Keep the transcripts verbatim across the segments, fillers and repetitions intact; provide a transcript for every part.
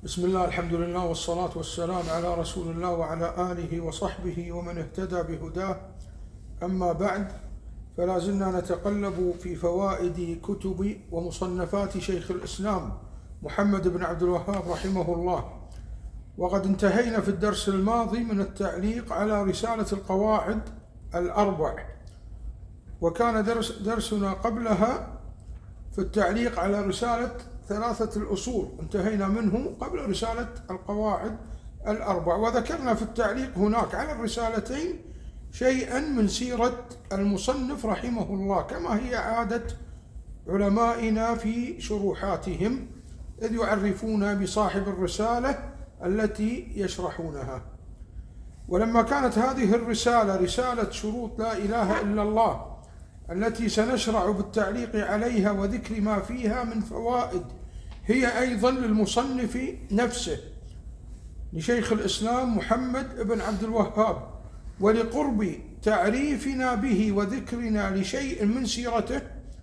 بسم الله، الحمد لله، والصلاة والسلام على رسول الله وعلى آله وصحبه ومن اهتدى بهداه. أما بعد، فلا زلنا نتقلب في فوائد كتب ومصنفات شيخ الإسلام محمد بن عبد الوهاب رحمه الله. وقد انتهينا في الدرس الماضي من التعليق على رسالة القواعد الأربع، وكان درس درسنا قبلها في التعليق على رسالة ثلاثة الأصول، انتهينا منه قبل رسالة القواعد الأربع، وذكرنا في التعليق هناك على الرسالتين شيئا من سيرة المصنف رحمه الله، كما هي عادة علمائنا في شروحاتهم، إذ يعرفون بصاحب الرسالة التي يشرحونها. ولما كانت هذه الرسالة رسالة شروط لا إله إلا الله التي سنشرع بالتعليق عليها وذكر ما فيها من فوائد، هي أيضا للمصنف نفسه لشيخ الإسلام محمد بن عبد الوهاب، ولقرب تعريفنا به وذكرنا لشيء من سيرته،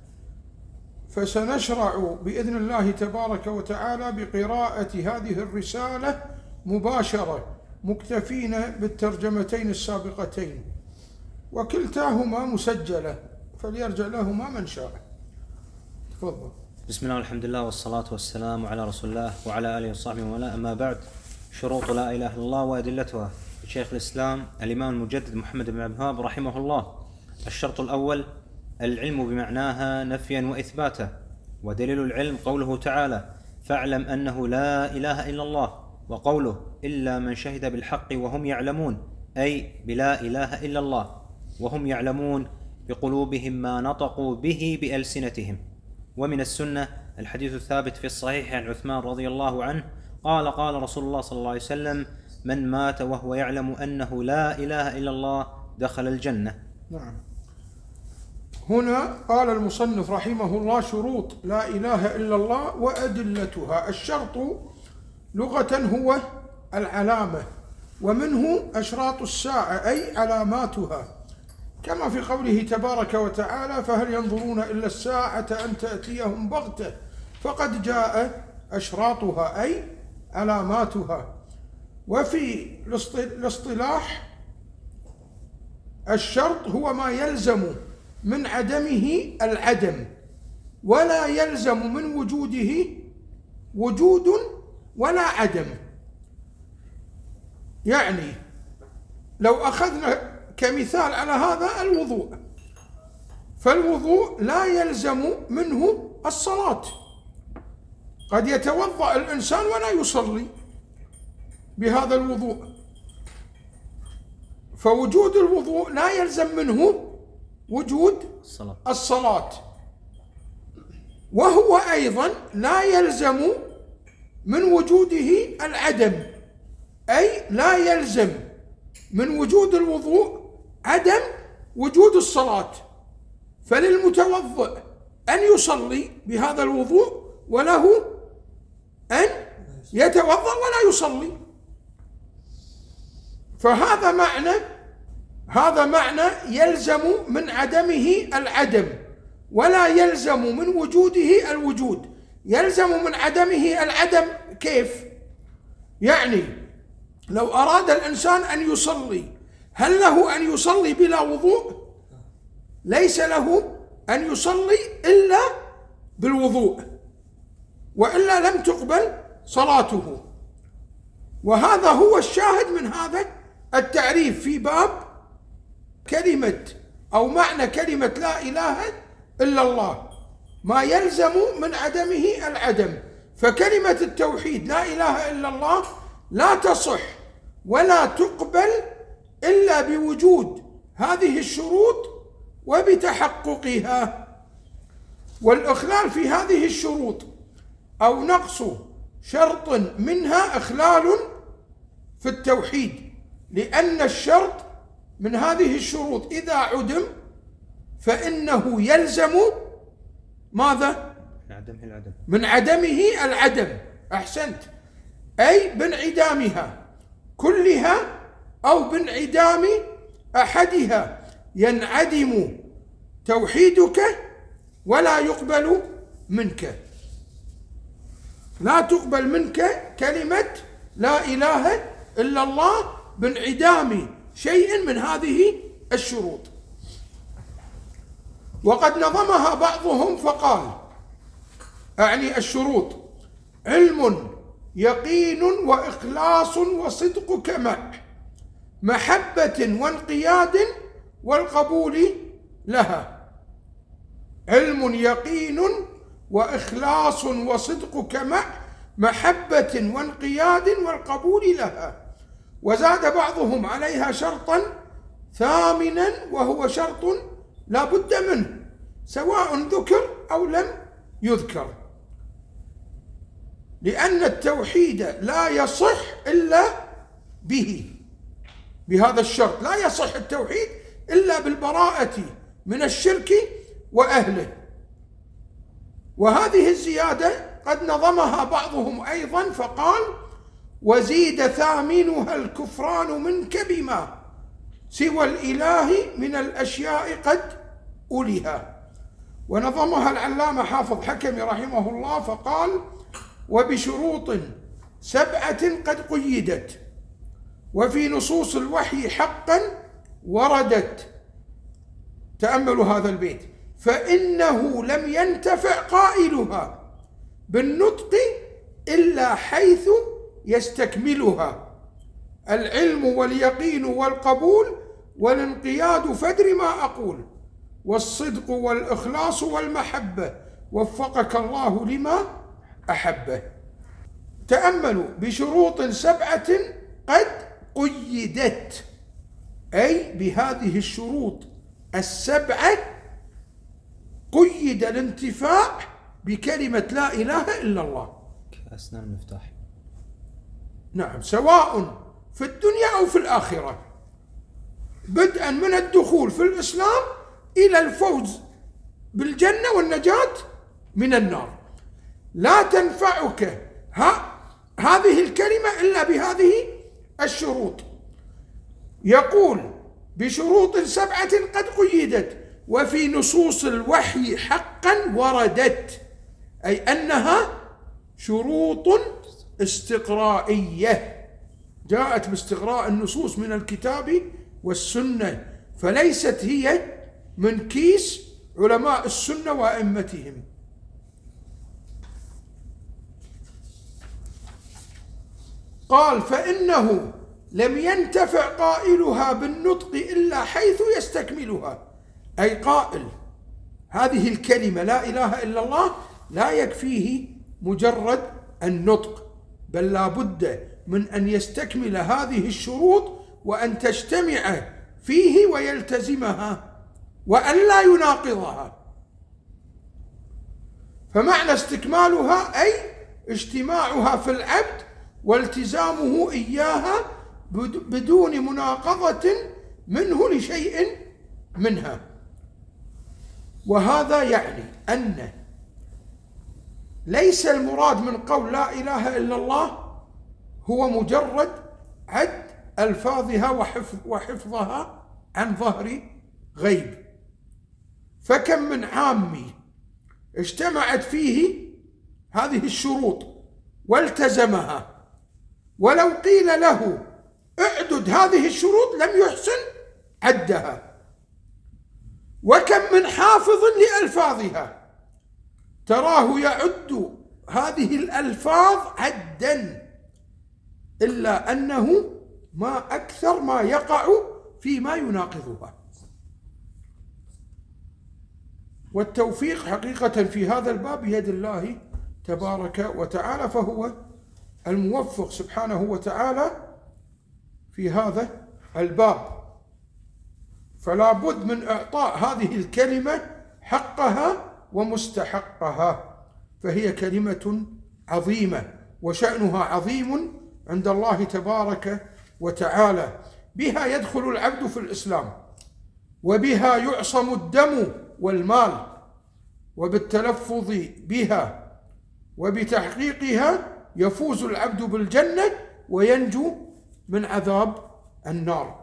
فسنشرع بإذن الله تبارك وتعالى بقراءة هذه الرسالة مباشرة، مكتفين بالترجمتين السابقتين، وكلتاهما مسجلة، فليرجع لهما من شاء. تفضل. بسم الله والحمد لله والصلاة والسلام على رسول الله وعلى آله وصحبه ومن والاه. أما بعد، شروط لا إله إلا الله وأدلتها لشيخ الإسلام الإمام المجدد محمد بن عبد الوهاب رحمه الله. الشرط الأول: العلم بمعناها نفيا وإثباتا. ودليل العلم قوله تعالى: فاعلم أنه لا إله إلا الله، وقوله: إلا من شهد بالحق وهم يعلمون، أي بلا إله إلا الله وهم يعلمون بقلوبهم ما نطقوا به بألسنتهم. ومن السنة الحديث الثابت في الصحيح عن عثمان رضي الله عنه قال: قال رسول الله صلى الله عليه وسلم: من مات وهو يعلم أنه لا إله إلا الله دخل الجنة. نعم. هنا قال المصنف رحمه الله: شروط لا إله إلا الله وأدلتها. الشرط لغة هو العلامة، ومنه أشراط الساعة أي علاماتها، كما في قوله تبارك وتعالى: فهل ينظرون إلا الساعة أن تأتيهم بغتة فقد جاء أشراطها أي علاماتها. وفي الاصطلاح الشرط هو ما يلزم من عدمه العدم، ولا يلزم من وجوده وجود ولا عدم. يعني لو أخذنا كمثال على هذا الوضوء، فالوضوء لا يلزم منه الصلاة، قد يتوضأ الإنسان ولا يصلي بهذا الوضوء، فوجود الوضوء لا يلزم منه وجود الصلاة. الصلاة. وهو أيضا لا يلزم من وجوده العدم، أي لا يلزم من وجود الوضوء عدم وجود الصلاة، فللمتوضئ أن يصلي بهذا الوضوء وله أن يتوضأ ولا يصلي. فهذا معنى هذا معنى يلزم من عدمه العدم ولا يلزم من وجوده الوجود. يلزم من عدمه العدم كيف؟ يعني لو أراد الإنسان أن يصلي، هل له أن يصلي بلا وضوء؟ ليس له أن يصلي إلا بالوضوء، وإلا لم تقبل صلاته. وهذا هو الشاهد من هذا التعريف في باب كلمة أو معنى كلمة لا إله إلا الله، ما يلزم من عدمه العدم. فكلمة التوحيد لا إله إلا الله لا تصح ولا تقبل إلا بوجود هذه الشروط وبتحققها. والإخلال في هذه الشروط أو نقص شرط منها إخلال في التوحيد، لأن الشرط من هذه الشروط إذا عدم فإنه يلزم ماذا؟ من عدمه العدم. أحسنت، أي بانعدامها كلها أو بانعدام أحدها ينعدم توحيدك ولا يقبل منك. لا تقبل منك كلمة لا إله إلا الله بانعدام شيء من هذه الشروط. وقد نظمها بعضهم فقال، أعني الشروط: علم، يقين، وإخلاص، وصدق كمع، محبة وانقياد والقبول لها. علم، يقين، وإخلاص، وصدق كمع، محبة وانقياد والقبول لها. وزاد بعضهم عليها شرطا ثامنا، وهو شرط لا بد منه سواء ذكر أو لم يذكر، لأن التوحيد لا يصح إلا به، بهذا الشرط. لا يصح التوحيد إلا بالبراءة من الشرك وأهله. وهذه الزيادة قد نظمها بعضهم أيضا فقال: وزيد ثامنها الكفران منك بما سوى الإله من الأشياء قد أولها. ونظمها العلامة حافظ حكمي رحمه الله فقال: وبشروط سبعة قد قيدت، وفي نصوص الوحي حقا وردت. تأملوا هذا البيت: فإنه لم ينتفع قائلها بالنطق إلا حيث يستكملها العلم واليقين والقبول والانقياد، فادر ما أقول، والصدق والإخلاص والمحبة، وفقك الله لما أحبه. تأملوا: بشروط سبعة قد قيدت، أي بهذه الشروط السبعة قيد الانتفاع بكلمة لا إله إلا الله كأسنان المفتاح. نعم، سواء في الدنيا أو في الآخرة، بدءا من الدخول في الإسلام إلى الفوز بالجنة والنجاة من النار. لا تنفعك ها هذه الكلمة إلا بهذه الشروط. يقول: بشروط سبعة قد قيدت، وفي نصوص الوحي حقا وردت، أي أنها شروط استقرائية جاءت باستقراء النصوص من الكتاب والسنة، فليست هي من كيس علماء السنة وأئمتهم. قال: فإنه لم ينتفع قائلها بالنطق إلا حيث يستكملها، أي قائل هذه الكلمة لا إله إلا الله لا يكفيه مجرد النطق، بل لا بد من أن يستكمل هذه الشروط وأن تجتمع فيه ويلتزمها وأن لا يناقضها. فمعنى استكمالها أي اجتماعها في العبد والتزامه إياها بدون مناقضة منه لشيء منها. وهذا يعني أن ليس المراد من قول لا إله إلا الله هو مجرد عد ألفاظها وحفظها عن ظهر غيب. فكم من عامي اجتمعت فيه هذه الشروط والتزمها، ولو قيل له اعدد هذه الشروط لم يحسن عدها. وكم من حافظ لألفاظها تراه يعد هذه الألفاظ عدا، إلا أنه ما أكثر ما يقع فيما يناقضها. والتوفيق حقيقة في هذا الباب بيد الله تبارك وتعالى، فهو الموفق سبحانه وتعالى في هذا الباب. فلا بد من إعطاء هذه الكلمة حقها ومستحقها، فهي كلمة عظيمة وشأنها عظيم عند الله تبارك وتعالى. بها يدخل العبد في الإسلام، وبها يعصم الدم والمال، وبالتلفظ بها وبتحقيقها يفوز العبد بالجنة وينجو من عذاب النار.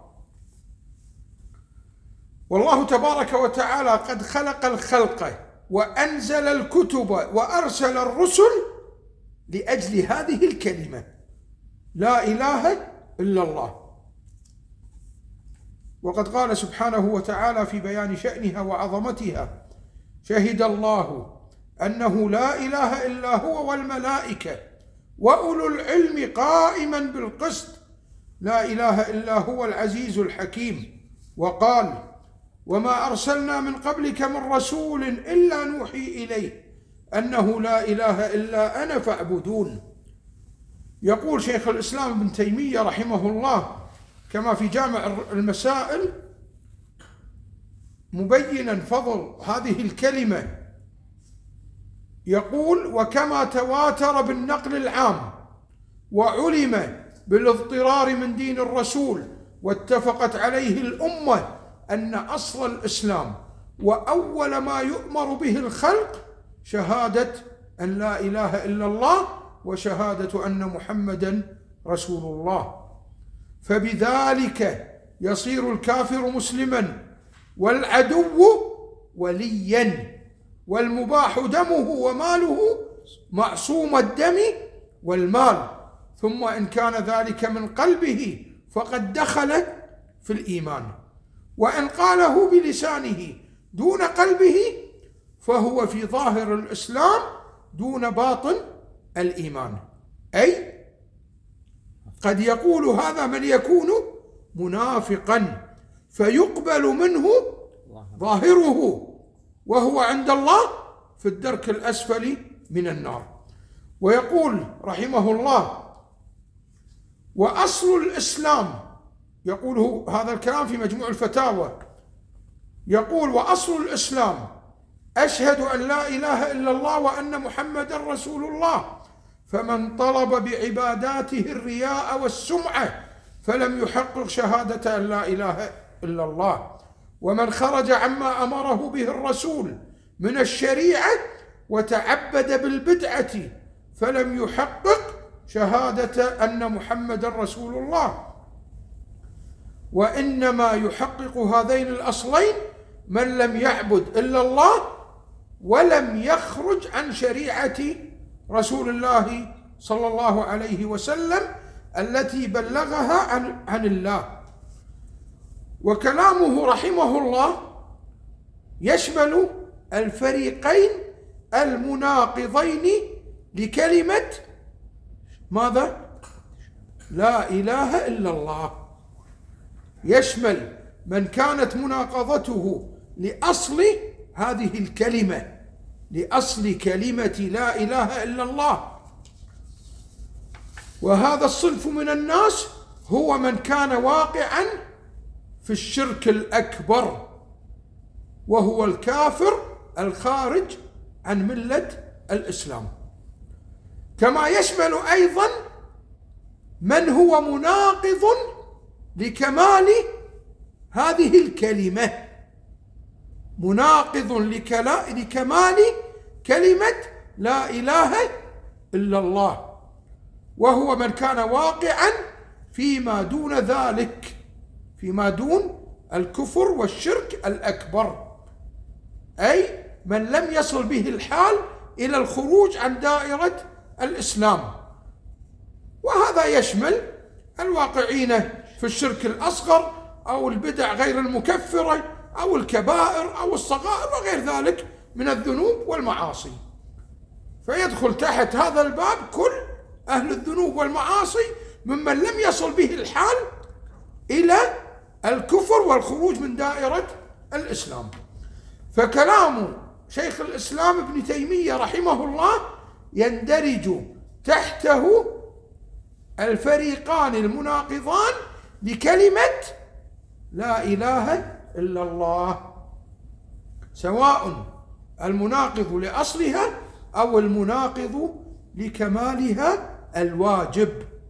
والله تبارك وتعالى قد خلق الخلق وأنزل الكتب وأرسل الرسل لأجل هذه الكلمة لا إله إلا الله. وقد قال سبحانه وتعالى في بيان شأنها وعظمتها: شهد الله أنه لا إله إلا هو والملائكة وأولو العلم قائما بالقسط لا إله إلا هو العزيز الحكيم. وقال: وما أرسلنا من قبلك من رسول إلا نوحي إليه أنه لا إله إلا أنا فاعبدون. يقول شيخ الإسلام ابن تيمية رحمه الله كما في جامع المسائل مبينا فضل هذه الكلمة، يقول: وكما تواتر بالنقل العام وعلم بالاضطرار من دين الرسول واتفقت عليه الأمة أن أصل الإسلام وأول ما يؤمر به الخلق شهادة أن لا إله إلا الله وشهادة أن محمدا رسول الله، فبذلك يصير الكافر مسلما والعدو وليا والمباح دمه وماله معصوم الدم والمال، ثم إن كان ذلك من قلبه فقد دخل في الإيمان، وإن قاله بلسانه دون قلبه فهو في ظاهر الإسلام دون باطن الإيمان. أي قد يقول هذا من يكون منافقا فيقبل منه ظاهره وهو عند الله في الدرك الأسفل من النار. ويقول رحمه الله: وأصل الإسلام، يقول هذا الكلام في مجموع الفتاوى، يقول: وأصل الإسلام أشهد أن لا إله إلا الله وأن محمدا رسول الله، فمن طلب بعباداته الرياء والسمعة فلم يحقق شهادة أن لا إله إلا الله، ومن خرج عما أمره به الرسول من الشريعة وتعبد بالبدعة فلم يحقق شهادة أن محمدا رسول الله. وإنما يحقق هذين الأصلين من لم يعبد إلا الله ولم يخرج عن شريعة رسول الله صلى الله عليه وسلم التي بلغها عن, عن الله. وكلامه رحمه الله يشمل الفريقين المناقضين لكلمة ماذا؟ لا إله إلا الله، يشمل من كانت مناقضته لأصل هذه الكلمة، لأصل كلمة لا إله إلا الله. وهذا الصنف من الناس هو من كان واقعا في الشرك الأكبر وهو الكافر الخارج عن ملة الإسلام، كما يشمل أيضا من هو مناقض لكمال هذه الكلمة، مناقض لكمال كلمة لا إله إلا الله، وهو من كان واقعا فيما دون ذلك، فيما دون الكفر والشرك الأكبر، أي من لم يصل به الحال إلى الخروج عن دائرة الإسلام. وهذا يشمل الواقعين في الشرك الأصغر أو البدع غير المكفرة أو الكبائر أو الصغائر وغير ذلك من الذنوب والمعاصي، فيدخل تحت هذا الباب كل أهل الذنوب والمعاصي ممن لم يصل به الحال إلى الكفر والخروج من دائرة الإسلام. فكلام شيخ الإسلام ابن تيمية رحمه الله يندرج تحته الفريقان المناقضان لكلمة لا إله إلا الله، سواء المناقض لأصلها أو المناقض لكمالها الواجب.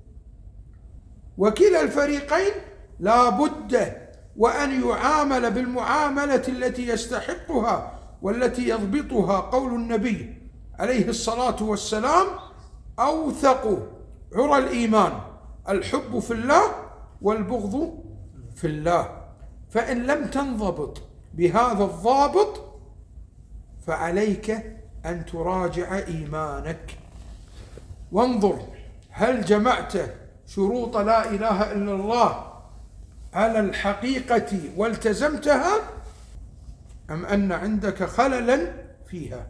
وكلا الفريقين لا بد وأن يعامل بالمعاملة التي يستحقها والتي يضبطها قول النبي عليه الصلاة والسلام: أوثق عرى الإيمان الحب في الله والبغض في الله. فإن لم تنضبط بهذا الضابط فعليك أن تراجع إيمانك. وانظر هل جمعت شروط لا إله إلا الله على الحقيقة والتزمتها أم أن عندك خللا فيها.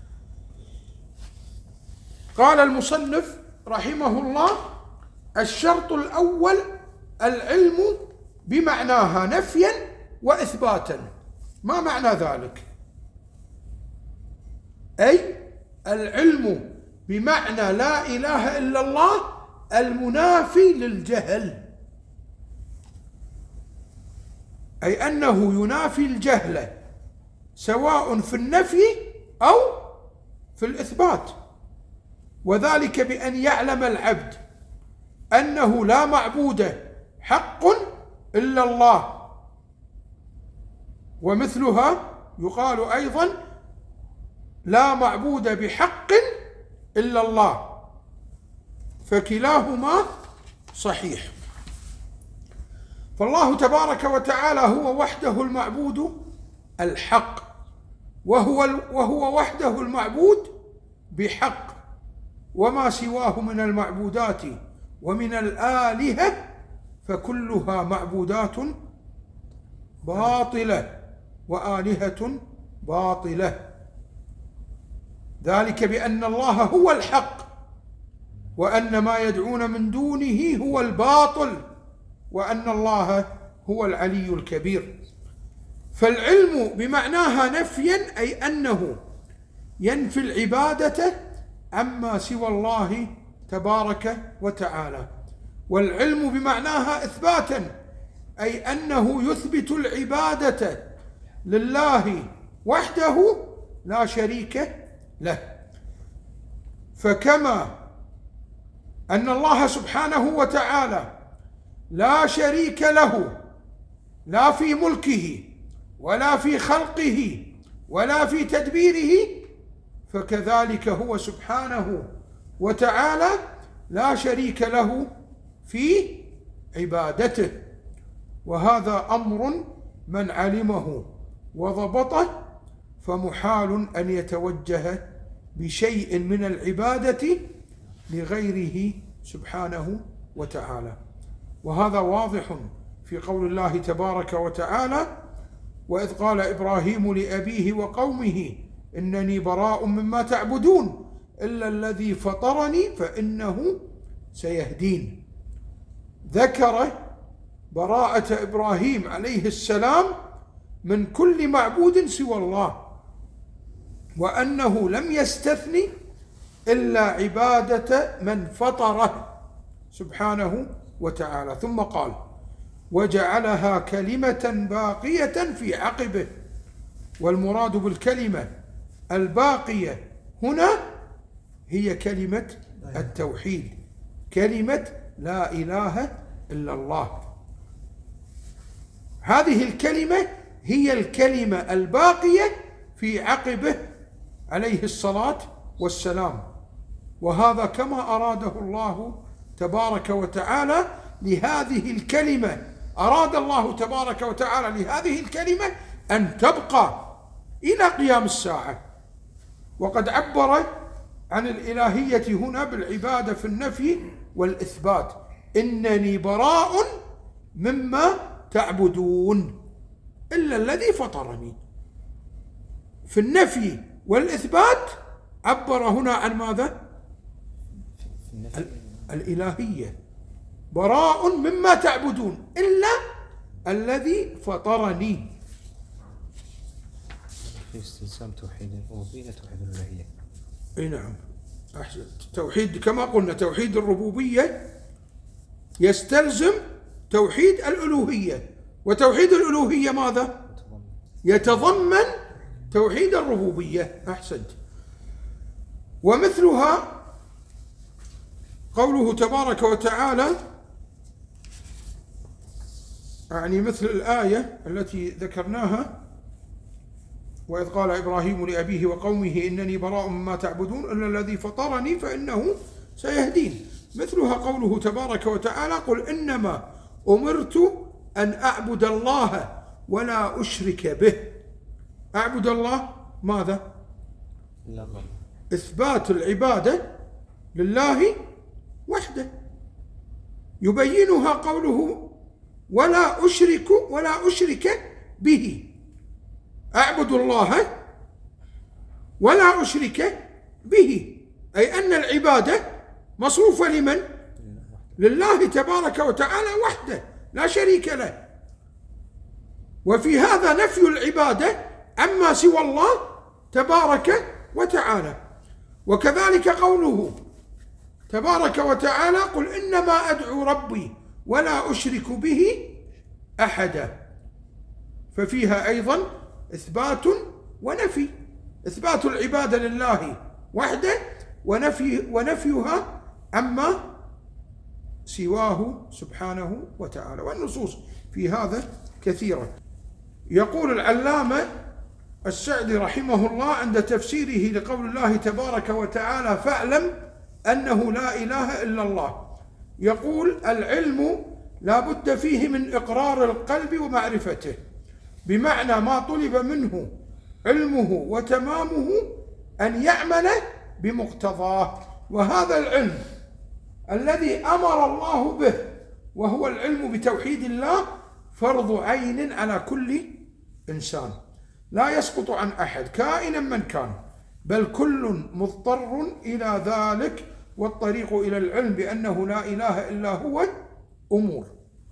قال المصنف رحمه الله: الشرط الأول العلم بمعناها نفيا وإثباتا. ما معنى ذلك؟ أي العلم بمعنى لا إله إلا الله المنافي للجهل، أي أنه ينافي الجهل سواء في النفي أو في الإثبات، وذلك بأن يعلم العبد أنه لا معبود حق إلا الله. ومثلها يقال أيضا: لا معبود بحق إلا الله، فكلاهما صحيح. فالله تبارك وتعالى هو وحده المعبود الحق، وهو وهو وحده المعبود بحق، وما سواه من المعبودات ومن الآلهة فكلها معبودات باطلة وآلهة باطلة، ذلك بأن الله هو الحق وأن ما يدعون من دونه هو الباطل وأن الله هو العلي الكبير. فالعلم بمعناها نفيا أي أنه ينفي العبادة عما سوى الله تبارك وتعالى، والعلم بمعناها إثباتا أي أنه يثبت العبادة لله وحده لا شريك له. فكما أن الله سبحانه وتعالى لا شريك له لا في ملكه ولا في خلقه ولا في تدبيره، فكذلك هو سبحانه وتعالى لا شريك له في عبادته. وهذا أمر من علمه وضبطه فمحال أن يتوجه بشيء من العبادة لغيره سبحانه وتعالى. وهذا واضح في قول الله تبارك وتعالى: وإذ قال إبراهيم لأبيه وقومه إنني براء مما تعبدون إلا الذي فطرني فإنه سيهدين. ذكر براءة إبراهيم عليه السلام من كل معبود سوى الله، وأنه لم يستثني إلا عبادة من فطره سبحانه وتعالى. ثم قال: وجعلها كلمة باقية في عقبه. والمراد بالكلمة الباقية هنا هي كلمة التوحيد، كلمة لا إله إلا الله. هذه الكلمة هي الكلمة الباقية في عقبه عليه الصلاة والسلام، وهذا كما أراده الله تبارك وتعالى لهذه الكلمة. أراد الله تبارك وتعالى لهذه الكلمة أن تبقى إلى قيام الساعة. وقد عبر عن الإلهية هنا بالعبادة في النفي والإثبات: إنني براء مما تعبدون إلا الذي فطرني. في النفي والإثبات عبر هنا عن ماذا؟ الإلهية: براء مما تعبدون إلا الذي فطرني. في استلزام توحيد الربوبية توحيد الإلهية. اي نعم، أحسنت. توحيد كما قلنا توحيد الربوبية يستلزم توحيد الألوهية، وتوحيد الألوهية ماذا؟ يتضمن توحيد الربوبية. أحسنت. ومثلها قوله تبارك وتعالى، يعني مثل الآية التي ذكرناها: وإذ قال إبراهيم لأبيه وقومه إنني براء مما تعبدون إلا الذي فطرني فإنه سيهدين. مثلها قوله تبارك وتعالى: قل إنما أمرت أن أعبد الله ولا أشرك به. أعبد الله ماذا؟ إثبات العبادة لله وحده. يبينها قوله ولا أشرك ولا أشرك به، أعبد الله ولا أشرك به، أي أن العبادة مصروفة لمن؟ لله تبارك وتعالى وحده لا شريك له. وفي هذا نفي العبادة عما سوى الله تبارك وتعالى. وكذلك قوله تبارك وتعالى قل إنما أدعو ربي ولا أشرك به أحدا، ففيها أيضا إثبات ونفي، إثبات العبادة لله وحده ونفي ونفيها عما سواه سبحانه وتعالى. والنصوص في هذا كثيرة. يقول العلامة السعدي رحمه الله عند تفسيره لقول الله تبارك وتعالى فاعلم أنه لا إله إلا الله، يقول العلم لا بد فيه من إقرار القلب ومعرفته، بمعنى ما طلب منه علمه وتمامه أن يعمل بمقتضاه. وهذا العلم الذي أمر الله به وهو العلم بتوحيد الله فرض عين على كل إنسان، لا يسقط عن أحد كائنا من كان، بل كل مضطر إلى ذلك. والطريق إلى العلم بأنه لا إله إلا هو أمور،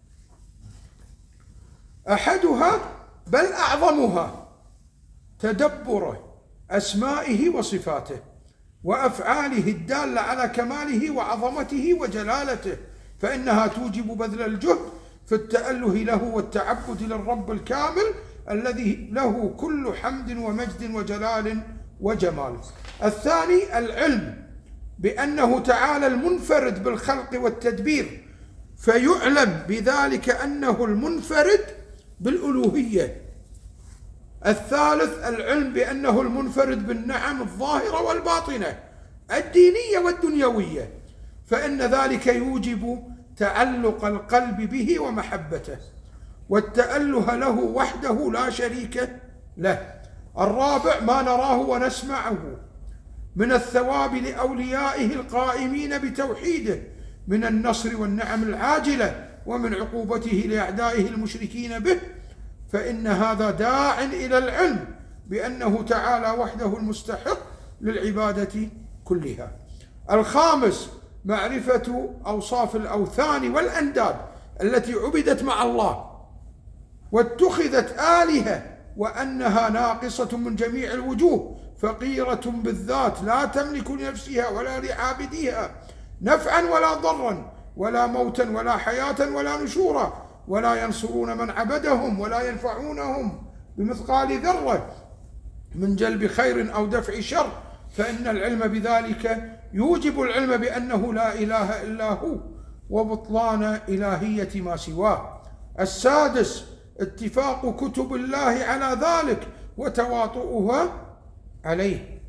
أحدها بل أعظمها تدبر أسمائه وصفاته وأفعاله الدالة على كماله وعظمته وجلالته، فإنها توجب بذل الجهد في التأله له والتعبد للرب الكامل الذي له كل حمد ومجد وجلال وجمال. الثاني العلم بأنه تعالى المنفرد بالخلق والتدبير، فيعلم بذلك أنه المنفرد بالألوهية. الثالث العلم بأنه المنفرد بالنعم الظاهرة والباطنة الدينية والدنيوية، فإن ذلك يوجب تعلق القلب به ومحبته والتأله له وحده لا شريك له. الرابع ما نراه ونسمعه من الثواب لأوليائه القائمين بتوحيده من النصر والنعم العاجلة ومن عقوبته لأعدائه المشركين به، فإن هذا داع إلى العلم بأنه تعالى وحده المستحق للعبادة كلها. الخامس معرفة أوصاف الأوثان والأنداد التي عبدت مع الله واتخذت آلهة، وأنها ناقصة من جميع الوجوه، فقيرة بالذات لا تملك لنفسها ولا لعابديها نفعا ولا ضرا ولا موتا ولا حياة ولا نشورا، ولا ينصرون من عبدهم ولا ينفعونهم بمثقال ذرة من جلب خير أو دفع شر، فإن العلم بذلك يوجب العلم بأنه لا إله إلا هو وبطلان إلهية ما سواه. السادس اتفاق كتب الله على ذلك وتواطؤها عليه.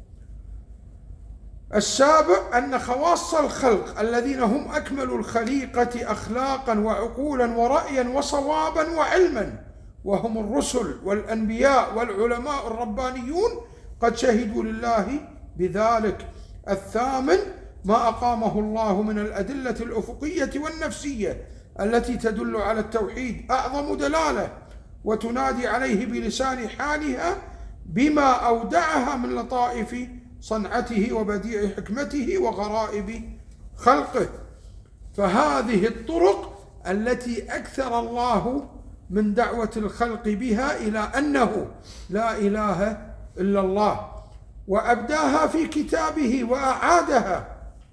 السابع أن خواص الخلق الذين هم أكمل الخليقة أخلاقا وعقولا ورأيا وصوابا وعلما، وهم الرسل والأنبياء والعلماء الربانيون، قد شهدوا لله بذلك. الثامن ما أقامه الله من الأدلة الأفقية والنفسية التي تدل على التوحيد أعظم دلالة وتنادي عليه بلسان حالها بما أودعها من لطائف صنعته وبديع حكمته وغرائب خلقه. فهذه الطرق التي أكثر الله من دعوة الخلق بها إلى أنه لا إله إلا الله، وأبداها في كتابه وأعادها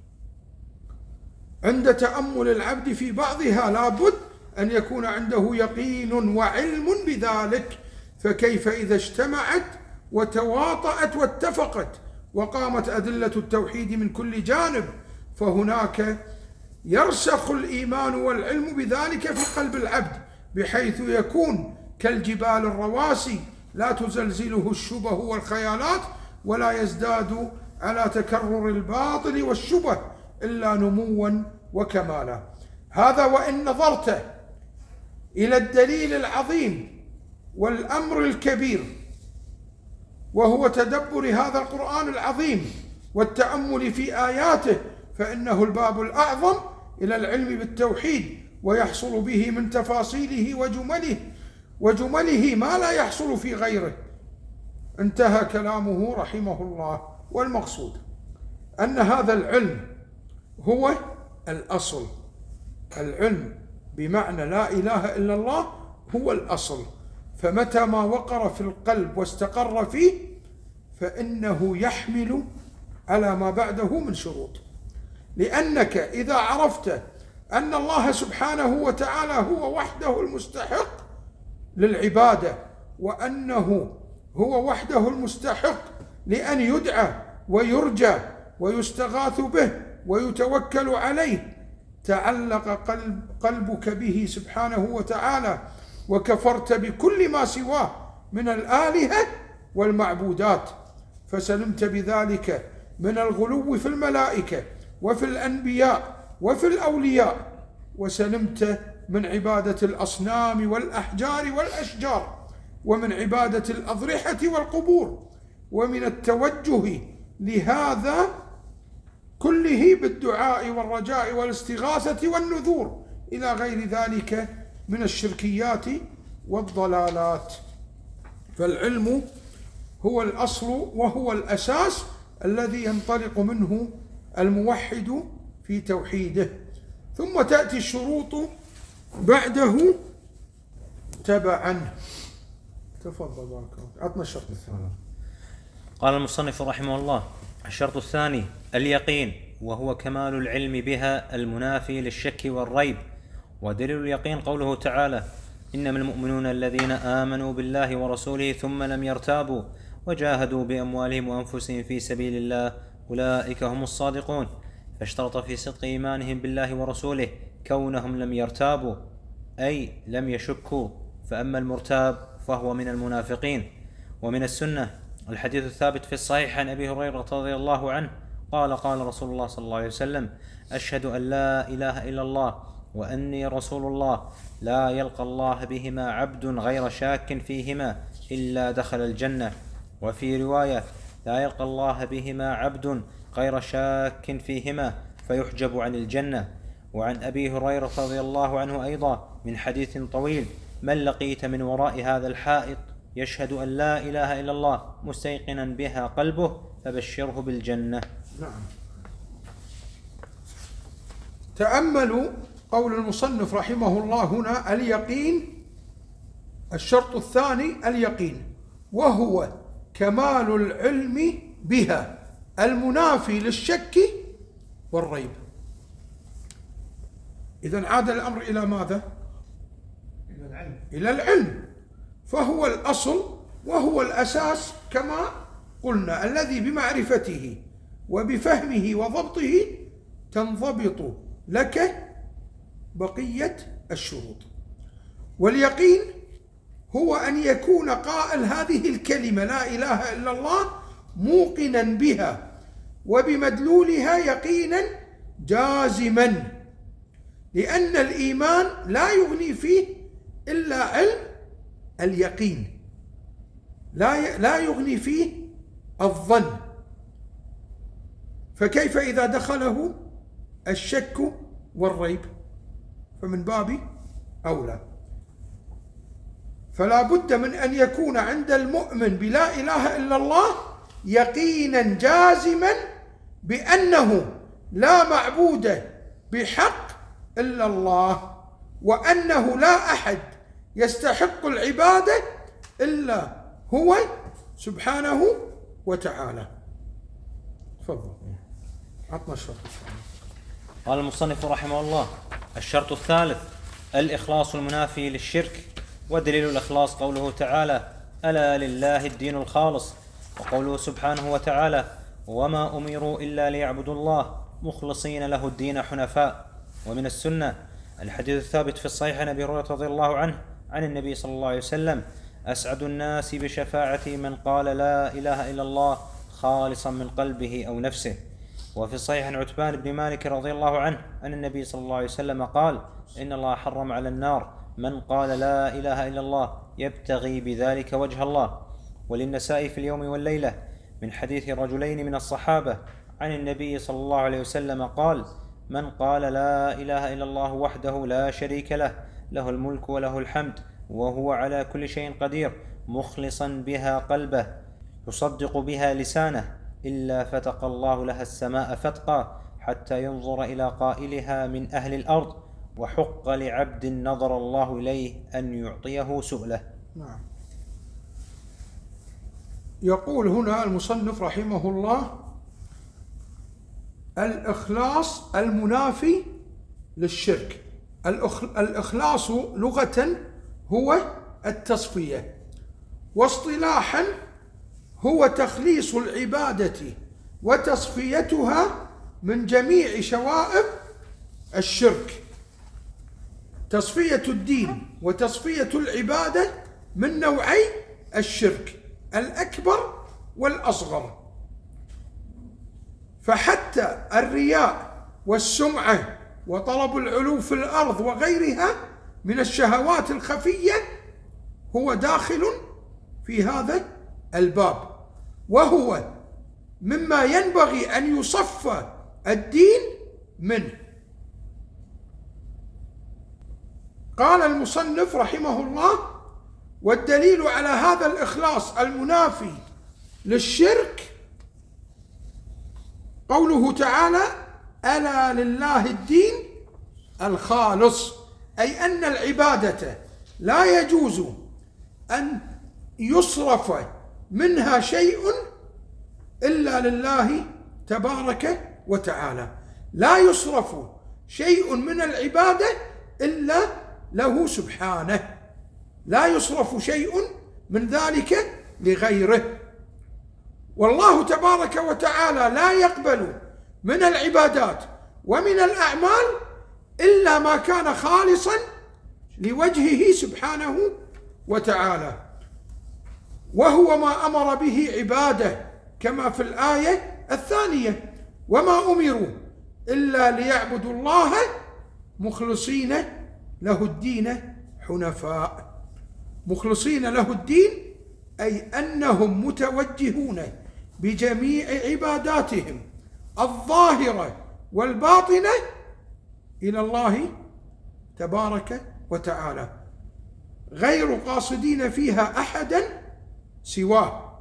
عند تأمل العبد في بعضها لابد أن يكون عنده يقين وعلم بذلك، فكيف إذا اجتمعت وتواطأت واتفقت وقامت أدلة التوحيد من كل جانب، فهناك يرسخ الإيمان والعلم بذلك في قلب العبد بحيث يكون كالجبال الرواسي لا تزلزله الشبه والخيالات ولا يزداد على تكرر الباطل والشبه إلا نموا وكمالا. هذا وإن نظرت إلى الدليل العظيم والأمر الكبير وهو تدبر هذا القرآن العظيم والتأمل في آياته، فإنه الباب الأعظم إلى العلم بالتوحيد، ويحصل به من تفاصيله وجمله وجمله ما لا يحصل في غيره. انتهى كلامه رحمه الله. والمقصود أن هذا العلم هو الأصل. العلم بمعنى لا إله إلا الله هو الأصل، فمتى ما وقر في القلب واستقر فيه فإنه يحمل على ما بعده من شروط. لأنك إذا عرفت أن الله سبحانه وتعالى هو وحده المستحق للعبادة، وأنه هو وحده المستحق لأن يدعى ويرجى ويستغاث به ويتوكل عليه، تعلق قلب قلبك به سبحانه وتعالى، وكفرت بكل ما سواه من الآلهة والمعبودات، فسلمت بذلك من الغلو في الملائكة وفي الأنبياء وفي الأولياء، وسلمت من عبادة الأصنام والأحجار والأشجار، ومن عبادة الأضرحة والقبور، ومن التوجه لهذا كله بالدعاء والرجاء والاستغاثة والنذور إلى غير ذلك من الشركيات والضلالات. فالعلم هو الأصل وهو الأساس الذي ينطلق منه الموحد في توحيده، ثم تأتي الشروط بعده تبعا. تفضل بارك الله. عطنا الشرط الثاني. قال المصنف رحمه الله: الشرط الثاني اليقين، وهو كمال العلم بها المنافي للشك والريب. ودليل اليقين قوله تعالى: إنما المؤمنون الذين آمنوا بالله ورسوله ثم لم يرتابوا وجاهدوا بأموالهم وأنفسهم في سبيل الله أولئك هم الصادقون. فاشترط في صدق إيمانهم بالله ورسوله كونهم لم يرتابوا، أي لم يشكوا، فأما المرتاب فهو من المنافقين. ومن السنة الحديث الثابت في الصحيح عن أبي هريرة رضي الله عنه قال: قال رسول الله صلى الله عليه وسلم: أشهد أن لا إله إلا الله وأني رسول الله، لا يلقى الله بهما عبد غير شاك فيهما إلا دخل الجنة. وفي رواية: لا يلقى الله بهما عبد غير شاك فيهما فيحجب عن الجنة. وعن أبي هريرة رضي الله عنه أيضا من حديث طويل: من لقيت من وراء هذا الحائط يشهد أن لا إله إلا الله مستيقنا بها قلبه فبشره بالجنة. نعم. تأملوا قول المصنف رحمه الله هنا: اليقين. الشرط الثاني اليقين، وهو كمال العلم بها المنافي للشك والريب. إذن عاد الأمر إلى ماذا؟ إلى العلم. إلى العلم، فهو الأصل وهو الأساس كما قلنا، الذي بمعرفته وبفهمه وضبطه تنضبط لك بقية الشروط. واليقين هو أن يكون قائل هذه الكلمة لا إله إلا الله موقنا بها وبمدلولها يقينا جازما، لأن الإيمان لا يغني فيه إلا علم اليقين، لا لا يغني فيه الظن، فكيف إذا دخله الشك والريب؟ فمن باب أولى. فلا بد من أن يكون عند المؤمن بلا إله إلا الله يقينا جازما بأنه لا معبود بحق إلا الله، وأنه لا أحد يستحق العبادة إلا هو سبحانه وتعالى. تفضل. عطنا الشرط. قال المصنف رحمه الله: الشرط الثالث الإخلاص المنافي للشرك. ودليل الإخلاص قوله تعالى: ألا لله الدين الخالص. وقوله سبحانه وتعالى: وما أمروا إلا ليعبدوا الله مخلصين له الدين حنفاء. ومن السنة الحديث الثابت في الصحيح عن أبي هريرة رضي الله عنه عن النبي صلى الله عليه وسلم: أسعد الناس بشفاعتي من قال لا إله إلا الله خالصا من قلبه أو نفسه. وفي الصحيح عن عتبان بن مالك رضي الله عنه أن النبي صلى الله عليه وسلم قال: إن الله حرم على النار من قال لا إله إلا الله يبتغي بذلك وجه الله. وللنسائي في اليوم والليلة من حديث رجلين من الصحابة عن النبي صلى الله عليه وسلم قال: من قال لا إله إلا الله وحده لا شريك له له الملك وله الحمد وهو على كل شيء قدير مخلصا بها قلبه يصدق بها لسانه إلا فتق الله لها السماء فتقا حتى ينظر إلى قائلها من أهل الأرض وحق لعبد نظر الله إليه أن يعطيه سؤله. نعم. يقول هنا المصنف رحمه الله: الإخلاص المنافي للشرك. الإخلاص لغة هو التصفية، واصطلاحا هو تخليص العبادة وتصفيتها من جميع شوائب الشرك، تصفية الدين وتصفية العبادة من نوعي الشرك الأكبر والأصغر. فحتى الرياء والسمعة وطلب العلو في الأرض وغيرها من الشهوات الخفية هو داخل في هذا الباب، وهو مما ينبغي أن يصفى الدين منه. قال المصنف رحمه الله: والدليل على هذا الإخلاص المنافي للشرك قوله تعالى: ألا لله الدين الخالص، أي أن العبادة لا يجوز أن يصرف منها شيء إلا لله تبارك وتعالى، لا يصرف شيء من العبادة إلا له سبحانه، لا يصرف شيء من ذلك لغيره. والله تبارك وتعالى لا يقبل من العبادات ومن الأعمال إلا ما كان خالصا لوجهه سبحانه وتعالى، وهو ما أمر به عباده كما في الآية الثانية: وما أمروا إلا ليعبدوا الله مخلصين له الدين حنفاء. مخلصين له الدين أي أنهم متوجهون بجميع عباداتهم الظاهرة والباطنة إلى الله تبارك وتعالى، غير قاصدين فيها أحدا سواه،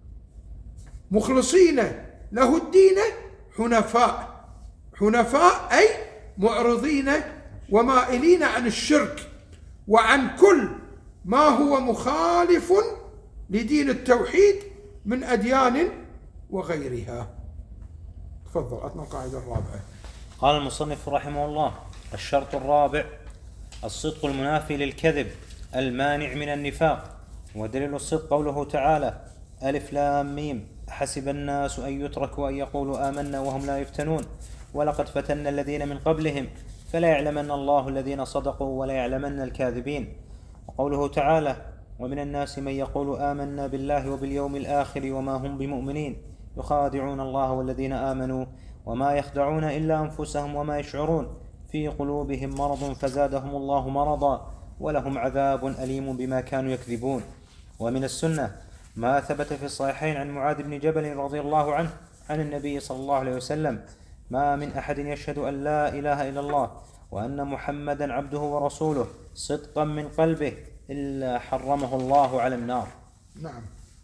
مخلصين له الدين حنفاء. حنفاء أي معرضين ومائلين عن الشرك وعن كل ما هو مخالف لدين التوحيد من أديان وغيرها. تفضل، أتنا القاعدة الرابعة. قال المصنف رحمه الله: الشرط الرابع الصدق المنافي للكذب المانع من النفاق. ودليل الصدق قوله تعالى: ألف لام ميم حسب الناس أن يتركوا أن يقولوا آمنا وهم لا يفتنون ولقد فتنا الذين من قبلهم فلا يعلمن الله الذين صدقوا ولا يعلمن الكاذبين. وقوله تعالى: ومن الناس من يقول آمنا بالله وباليوم الآخر وما هم بمؤمنين يخادعون الله والذين آمنوا وما يخدعون إلا أنفسهم وما يشعرون في قلوبهم مرض فزادهم الله مرضا ولهم عذاب أليم بما كانوا يكذبون. ومن السنة ما ثبت في الصحيحين عن معاذ بن جبل رضي الله عنه عن النبي صلى الله عليه وسلم: ما من أحد يشهد أن لا إله إلا الله وأن محمدا عبده ورسوله صدقا من قلبه إلا حرمه الله على النار. نعم.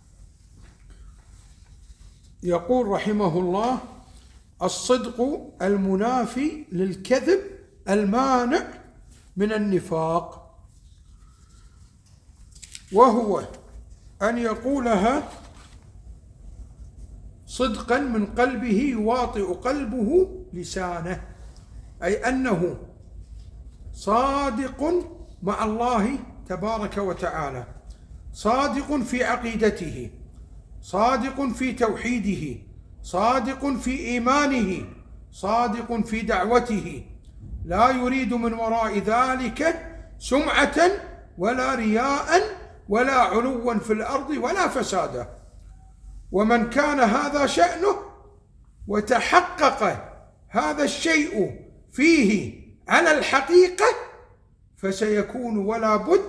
يقول رحمه الله: الصدق المنافي للكذب المانع من النفاق، وهو أن يقولها صدقا من قلبه يواطئ قلبه لسانه، أي أنه صادق مع الله تبارك وتعالى، صادق في عقيدته، صادق في توحيده، صادق في إيمانه، صادق في دعوته، لا يريد من وراء ذلك سمعة ولا رياء ولا علوا في الأرض ولا فسادا. ومن كان هذا شأنه وتحقق هذا الشيء فيه على الحقيقة فسيكون ولا بد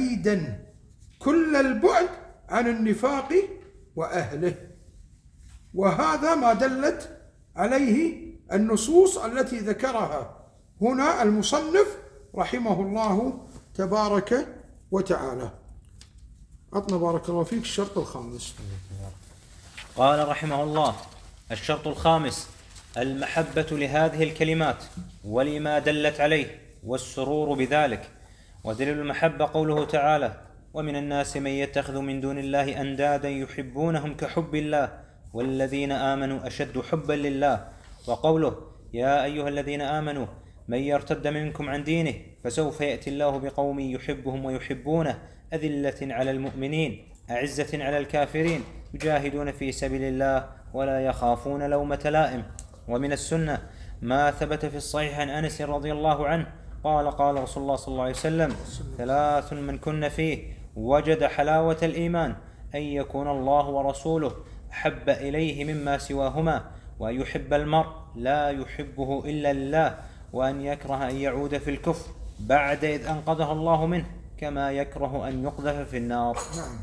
بعيدا كل البعد عن النفاق وأهله. وهذا ما دلت عليه النصوص التي ذكرها هنا المصنف رحمه الله تبارك وتعالى. عطنا بارك الله فيك الشرط الخامس. قال رحمه الله: الشرط الخامس المحبة لهذه الكلمات ولما دلت عليه والسرور بذلك. ودليل المحبة قوله تعالى: ومن الناس من يتخذ من دون الله أندادا يحبونهم كحب الله والذين آمنوا أشد حبا لله. وقوله: يا أيها الذين آمنوا من يرتد منكم عن دينه فسوف يأتي الله بقوم يحبهم ويحبونه أذلة على المؤمنين أعزة على الكافرين يجاهدون في سبيل الله ولا يخافون لومة لائم. ومن السنة ما ثبت في الصحيح عن أنس رضي الله عنه قال: قال رسول الله صلى الله عليه وسلم: ثلاث من كن فيه وجد حلاوة الإيمان: أن يكون الله ورسوله أحب إليه مما سواهما، وأن يحب المرء لا يحبه إلا لله، وأن يكره أن يعود في الكفر بعد إذ أنقذه الله منه كما يكره أن يقذف في النار. نعم.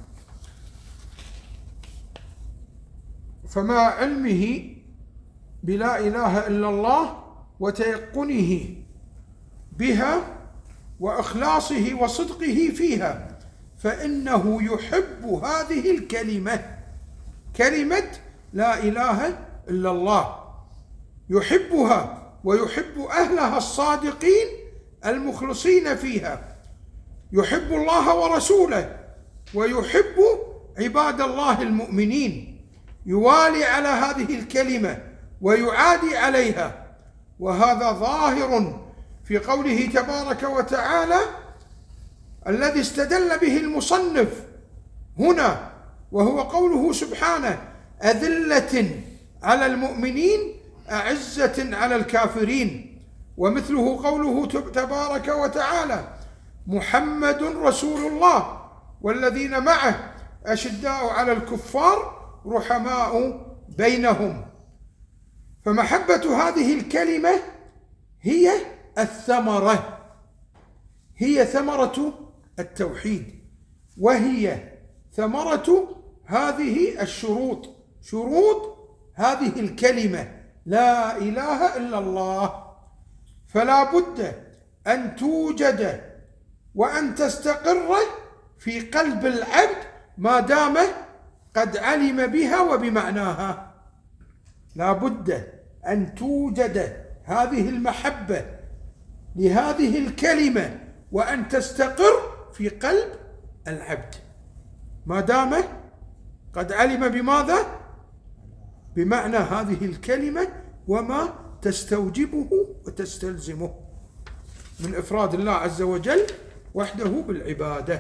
فمع علمه بلا إله إلا الله وتيقنه بها وإخلاصه وصدقه فيها فإنه يحب هذه الكلمة، كلمة لا إله إلا الله، يحبها ويحب أهلها الصادقين المخلصين فيها، يحب الله ورسوله ويحب عباد الله المؤمنين، يوالي على هذه الكلمة ويعادي عليها. وهذا ظاهر في قوله تبارك وتعالى الذي استدل به المصنف هنا، وهو قوله سبحانه: أذلة على المؤمنين أعزة على الكافرين. ومثله قوله تبارك وتعالى: محمد رسول الله والذين معه أشداء على الكفار رحماء بينهم. فمحبة هذه الكلمة هي الثمرة، هي ثمرة التوحيد، وهي ثمرة هذه الشروط، شروط هذه الكلمة لا إله إلا الله. فلا بد أن توجد وأن تستقر في قلب العبد ما دام قد علم بها وبمعناها. لا بد أن توجد هذه المحبة لهذه الكلمة وأن تستقر في قلب العبد ما دام قد علم بماذا؟ بمعنى هذه الكلمة وما تستوجبه وتستلزمه من إفراد الله عز وجل وحده بالعبادة.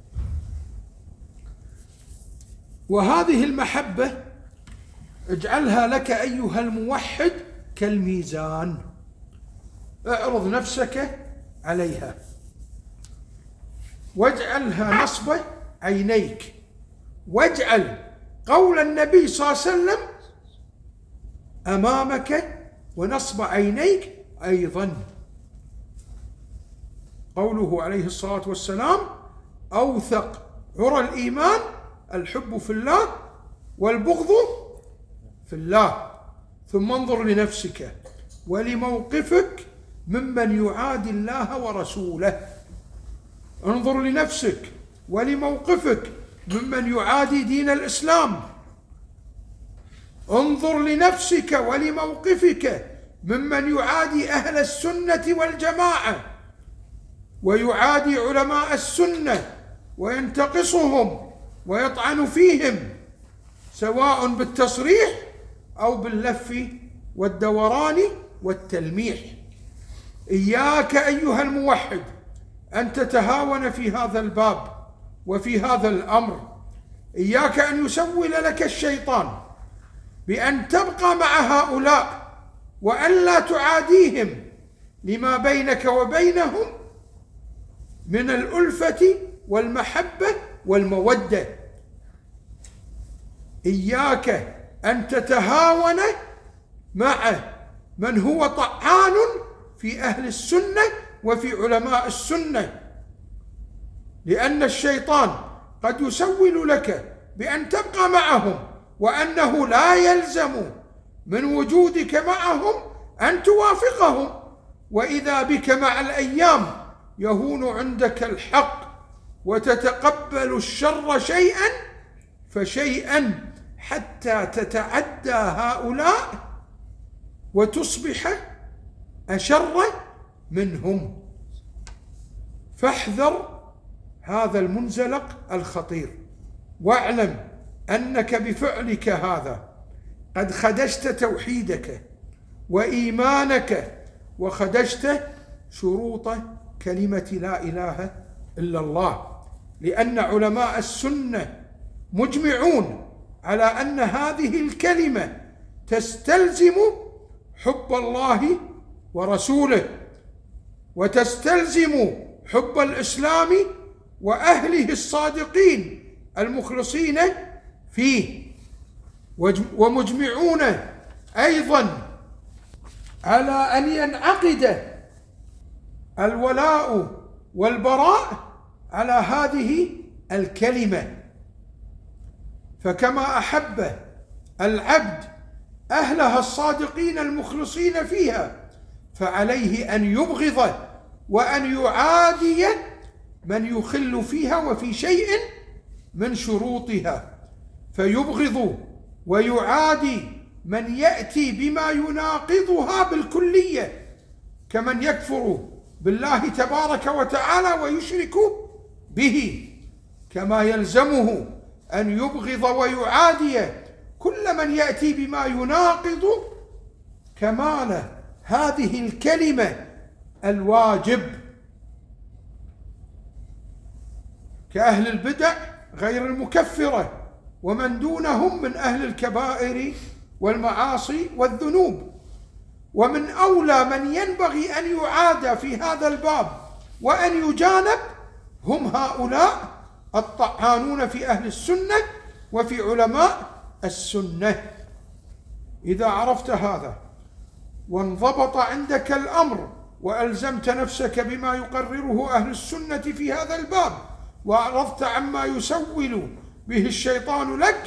وهذه المحبة اجعلها لك أيها الموحد كالميزان، اعرض نفسك عليها واجعلها نصب عينيك، واجعل قول النبي صلى الله عليه وسلم أمامك ونصب عينيك أيضا. قوله عليه الصلاة والسلام: أوثق عرى الإيمان الحب في الله والبغض في الله. ثم انظر لنفسك ولموقفك ممن يعادي الله ورسوله. انظر لنفسك ولموقفك ممن يعادي دين الإسلام. انظر لنفسك ولموقفك ممن يعادي أهل السنة والجماعة ويعادي علماء السنة وينتقصهم ويطعن فيهم سواء بالتصريح أو باللف والدوران والتلميح. إياك أيها الموحد أن تتهاون في هذا الباب وفي هذا الأمر. إياك أن يسول لك الشيطان بأن تبقى مع هؤلاء وأن لا تعاديهم لما بينك وبينهم من الألفة والمحبة والمودة. إياك أن تتهاون مع من هو طعان في أهل السنة وفي علماء السنة، لأن الشيطان قد يسول لك بأن تبقى معهم وأنه لا يلزم من وجودك معهم أن توافقهم، وإذا بك مع الأيام يهون عندك الحق وتتقبل الشر شيئا فشيئا حتى تتعدى هؤلاء وتصبح أشر منهم. فاحذر هذا المنزلق الخطير، واعلم أنك بفعلك هذا قد خدشت توحيدك وإيمانك وخدشت شروط كلمة لا إله إلا الله، لأن علماء السنة مجمعون على أن هذه الكلمة تستلزم حب الله ورسوله، وتستلزم حب الإسلام وأهله الصادقين المخلصين فيه، ومجمعون أيضا على أن ينعقد الولاء والبراء على هذه الكلمة. فكما أحب العبد أهلها الصادقين المخلصين فيها، فعليه أن يبغض وأن يعادي من يخل فيها وفي شيء من شروطها، فيبغض ويعادي من يأتي بما يناقضها بالكلية، كمن يكفر بالله تبارك وتعالى ويشرك به، كما يلزمه أن يبغض ويعادي كل من يأتي بما يناقض كمال هذه الكلمة الواجب، كأهل البدع غير المكفرة ومن دونهم من أهل الكبائر والمعاصي والذنوب. ومن أولى من ينبغي أن يعادى في هذا الباب وأن يجانب هم هؤلاء الطعانون في أهل السنة وفي علماء السنة. إذا عرفت هذا وانضبط عندك الأمر وألزمت نفسك بما يقرره أهل السنة في هذا الباب، وأعرضت عما يسول به الشيطان لك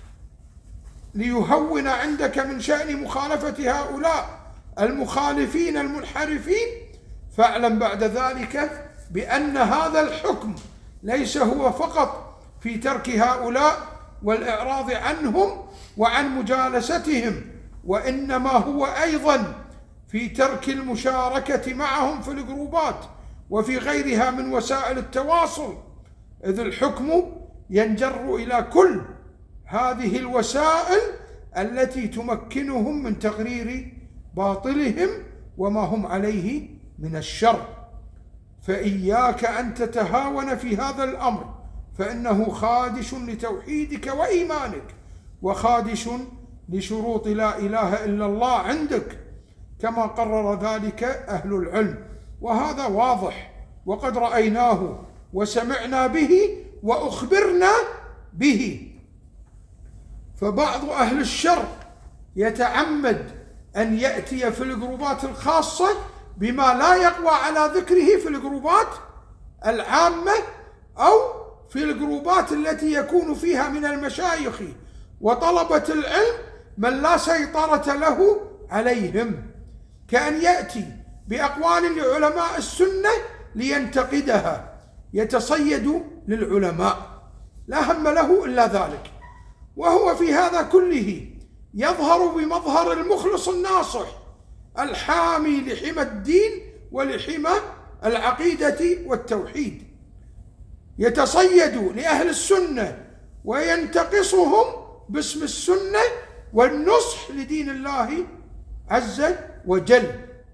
ليهون عندك من شأن مخالفة هؤلاء المخالفين المنحرفين، فاعلم بعد ذلك بأن هذا الحكم ليس هو فقط في ترك هؤلاء والإعراض عنهم وعن مجالستهم، وإنما هو أيضا في ترك المشاركة معهم في الجروبات وفي غيرها من وسائل التواصل، إذ الحكم ينجر إلى كل هذه الوسائل التي تمكنهم من تقرير باطلهم وما هم عليه من الشر. فإياك أن تتهاون في هذا الأمر، فإنه خادش لتوحيدك وإيمانك، وخادش لشروط لا إله إلا الله عندك، كما قرر ذلك أهل العلم، وهذا واضح وقد رأيناه وسمعنا به وأخبرنا به. فبعض أهل الشر يتعمد أن يأتي في الجروبات الخاصة بما لا يقوى على ذكره في الجروبات العامة أو في الجروبات التي يكون فيها من المشايخ وطلبة العلم من لا سيطرة له عليهم، كأن يأتي بأقوال لعلماء السنة لينتقدها، يتصيد للعلماء لا هم له إلا ذلك، وهو في هذا كله يظهر بمظهر المخلص الناصح الحامي لحمى الدين ولحمى العقيدة والتوحيد، يتصيد لأهل السنة وينتقصهم باسم السنة والنصح لدين الله عز وجل.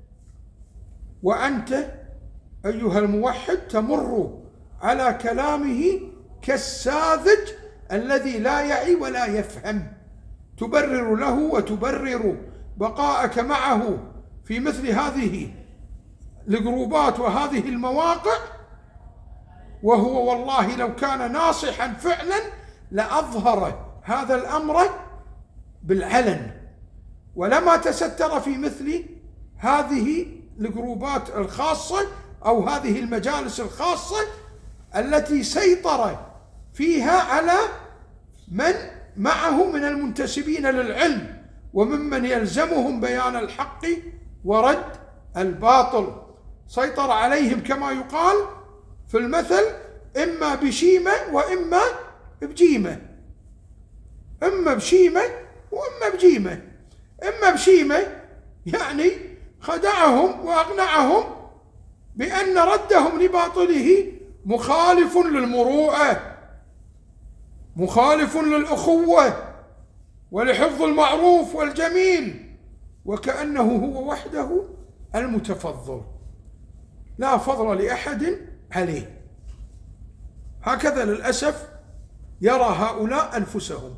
وأنت أيها الموحد تمر على كلامه كالساذج الذي لا يعي ولا يفهم، تبرر له وتبرر بقاءك معه في مثل هذه الجروبات وهذه المواقع، وهو والله لو كان ناصحا فعلا لأظهر هذا الأمر بالعلن، ولما تستر في مثل هذه الجروبات الخاصة أو هذه المجالس الخاصة التي سيطر فيها على من معه من المنتسبين للعلم وممن يلزمهم بيان الحق ورد الباطل. سيطر عليهم كما يقال في المثل إما بشيمة وإما بجيمة، إما بشيمة وإما بجيمة. إما بشيمة يعني خدعهم وأقنعهم بأن ردهم لباطله مخالف للمروءة، مخالف للأخوة ولحفظ المعروف والجميل، وكأنه هو وحده المتفضل لا فضل لأحد عليه. هكذا للأسف يرى هؤلاء أنفسهم،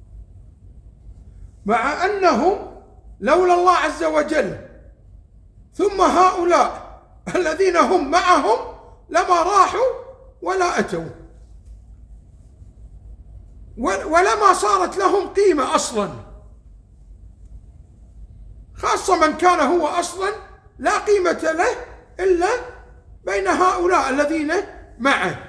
مع أنهم لولا الله عز وجل ثم هؤلاء الذين هم معهم لما راحوا ولا أتوا، ولما صارت لهم قيمة أصلا، خاصة من كان هو أصلا لا قيمة له إلا بين هؤلاء الذين معه،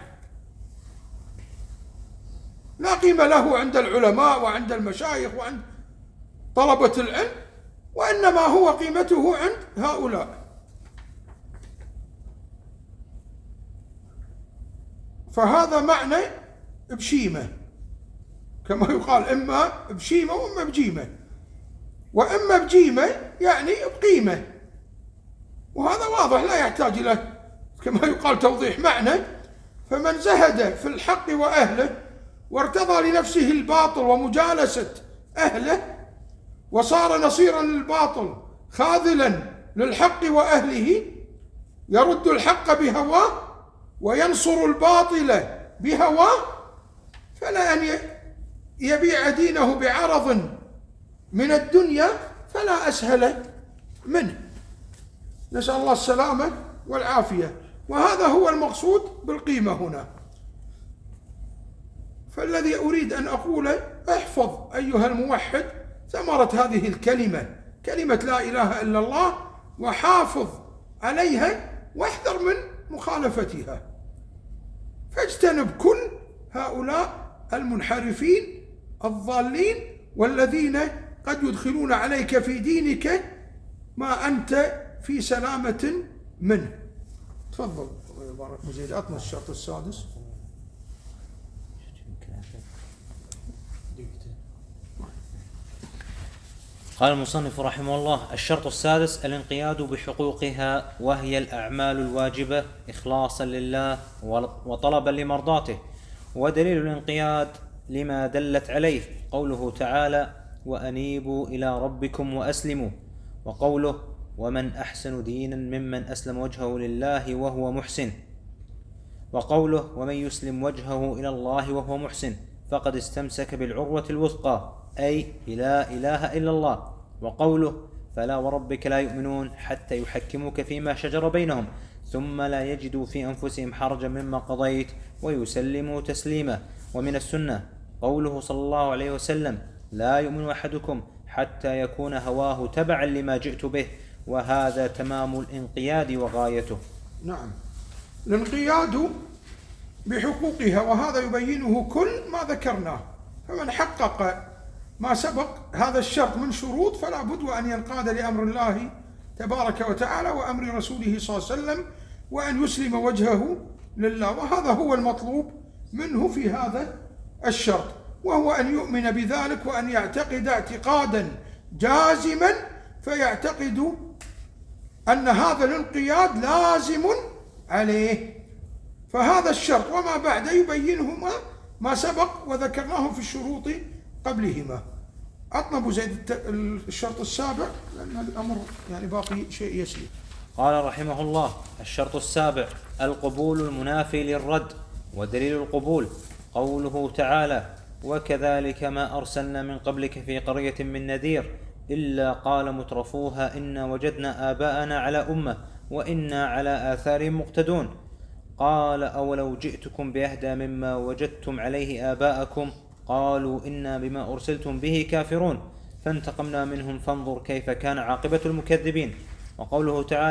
لا قيمة له عند العلماء وعند المشايخ وعند طلبة العلم، وإنما هو قيمته عند هؤلاء. فهذا معنى بشيمة كما يقال، إما بشيمة وإما بجيمة، وإما بجيمة يعني بقيمة، وهذا واضح لا يحتاج إلى كما يقال توضيح معنى. فمن زهد في الحق وأهله وارتضى لنفسه الباطل ومجالسة أهله وصار نصيرا للباطل خاذلا للحق وأهله، يرد الحق بهواه وينصر الباطل بهواه، فلا أن يبيع دينه بعرض من الدنيا فلا أسهل منه. نسأل الله السلامة والعافية، وهذا هو المقصود بالقيمة هنا. فالذي أريد أن أقوله احفظ أيها الموحد ثمرة هذه الكلمة، كلمة لا إله إلا الله، وحافظ عليها واحذر من مخالفتها، فاجتنب كل هؤلاء المنحرفين الضالين والذين قد يدخلون عليك في دينك ما أنت في سلامة منه. تفضل مزيداتنا الشرط السادس. قال المصنف رحمه الله: الشرط السادس الانقياد بحقوقها، وهي الأعمال الواجبة إخلاصا لله وطلبا لمرضاته. ودليل الانقياد لما دلت عليه قوله تعالى: وأنيبوا إلى ربكم وأسلموا، وقوله: ومن أحسن دينا ممن أسلم وجهه لله وهو محسن، وقوله: ومن يسلم وجهه إلى الله وهو محسن فقد استمسك بالعروة الوثقى، أي لا إله إلا الله. وقوله: فلا وربك لا يؤمنون حتى يحكموك فيما شجر بينهم ثم لا يجدوا في أنفسهم حرجا مما قضيت ويسلموا تسليما. ومن السنة قوله صلى الله عليه وسلم: لا يؤمن أحدكم حتى يكون هواه تبعا لما جئت به، وهذا تمام الانقياد وغايته. نعم، الانقياد بحقوقها، وهذا يبينه كل ما ذكرناه. فمن حقق ما سبق هذا الشرط من شروط فلا بد وأن ينقاد لأمر الله تبارك وتعالى وأمر رسوله صلى الله عليه وسلم، وأن يسلم وجهه لله، وهذا هو المطلوب منه في هذا الشرط، وهو أن يؤمن بذلك وأن يعتقد اعتقادا جازما، فيعتقد أن هذا الانقياد لازم عليه. فهذا الشرط وما بعد يبينهما ما سبق وذكرناه في الشروط قبلهما. أطلب زيد الشرط السابع لأن الأمر يعني باقي شيء يسير. قال رحمه الله: الشرط السابع القبول المنافي للرد. ودليل القبول قوله تعالى: وكذلك ما أرسلنا من قبلك في قرية من نذير إلا قال مترفوها إنا وجدنا آباءنا على أمة وإنا على آثارهم مقتدون. قال: أولو جئتكم بأهدى مما وجدتم عليه آباءكم قالوا إنا بما أرسلتم به كافرون فانتقمنا منهم فانظر كيف كان عاقبة المكذبين. وقوله تعالى: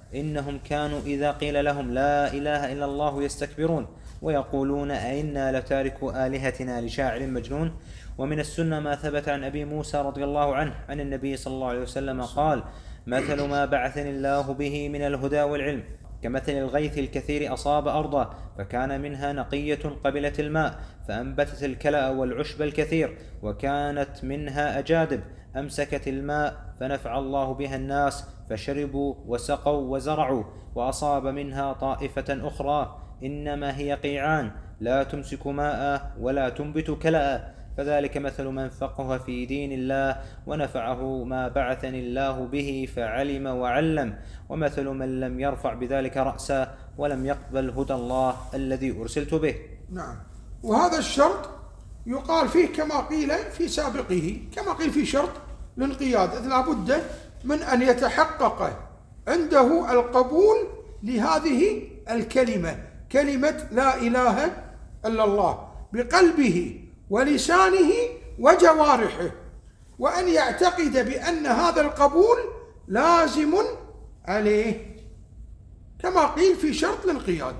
إنهم كانوا إذا قيل لهم لا إله إلا الله يستكبرون ويقولون أئنا لتاركوا آلهتنا لشاعر مجنون. ومن السنة ما ثبت عن أبي موسى رضي الله عنه عن النبي صلى الله عليه وسلم قال: مثل ما بعثني الله به من الهدى والعلم كمثل الغيث الكثير أصاب أرضا فكان منها نقية قبلت الماء فأنبتت الكلأ والعشب الكثير، وكانت منها أجادب أمسكت الماء فنفع الله بها الناس فشربوا وسقوا وزرعوا، وأصاب منها طائفة أخرى إنما هي قيعان لا تمسك ماء ولا تنبت كلأ، فذلك مثل من فقه في دين الله ونفعه ما بعثني الله به فعلم وعلم، ومثل من لم يرفع بذلك رأسا ولم يقبل هدى الله الذي أرسلت به. نعم. وهذا الشرط يقال فيه كما قيل في سابقه، كما قيل في شرط الانقياد، إذ لا بد من أن يتحقق عنده القبول لهذه الكلمة، كلمة لا إله إلا الله، بقلبه ولسانه وجوارحه، وأن يعتقد بأن هذا القبول لازم عليه كما قيل في شرط الانقياد.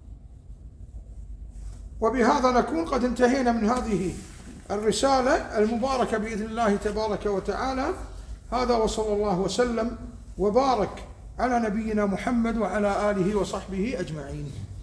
وبهذا نكون قد انتهينا من هذه الرسالة المباركة بإذن الله تبارك وتعالى. هذا وصلى الله وسلم وبارك على نبينا محمد وعلى آله وصحبه أجمعين.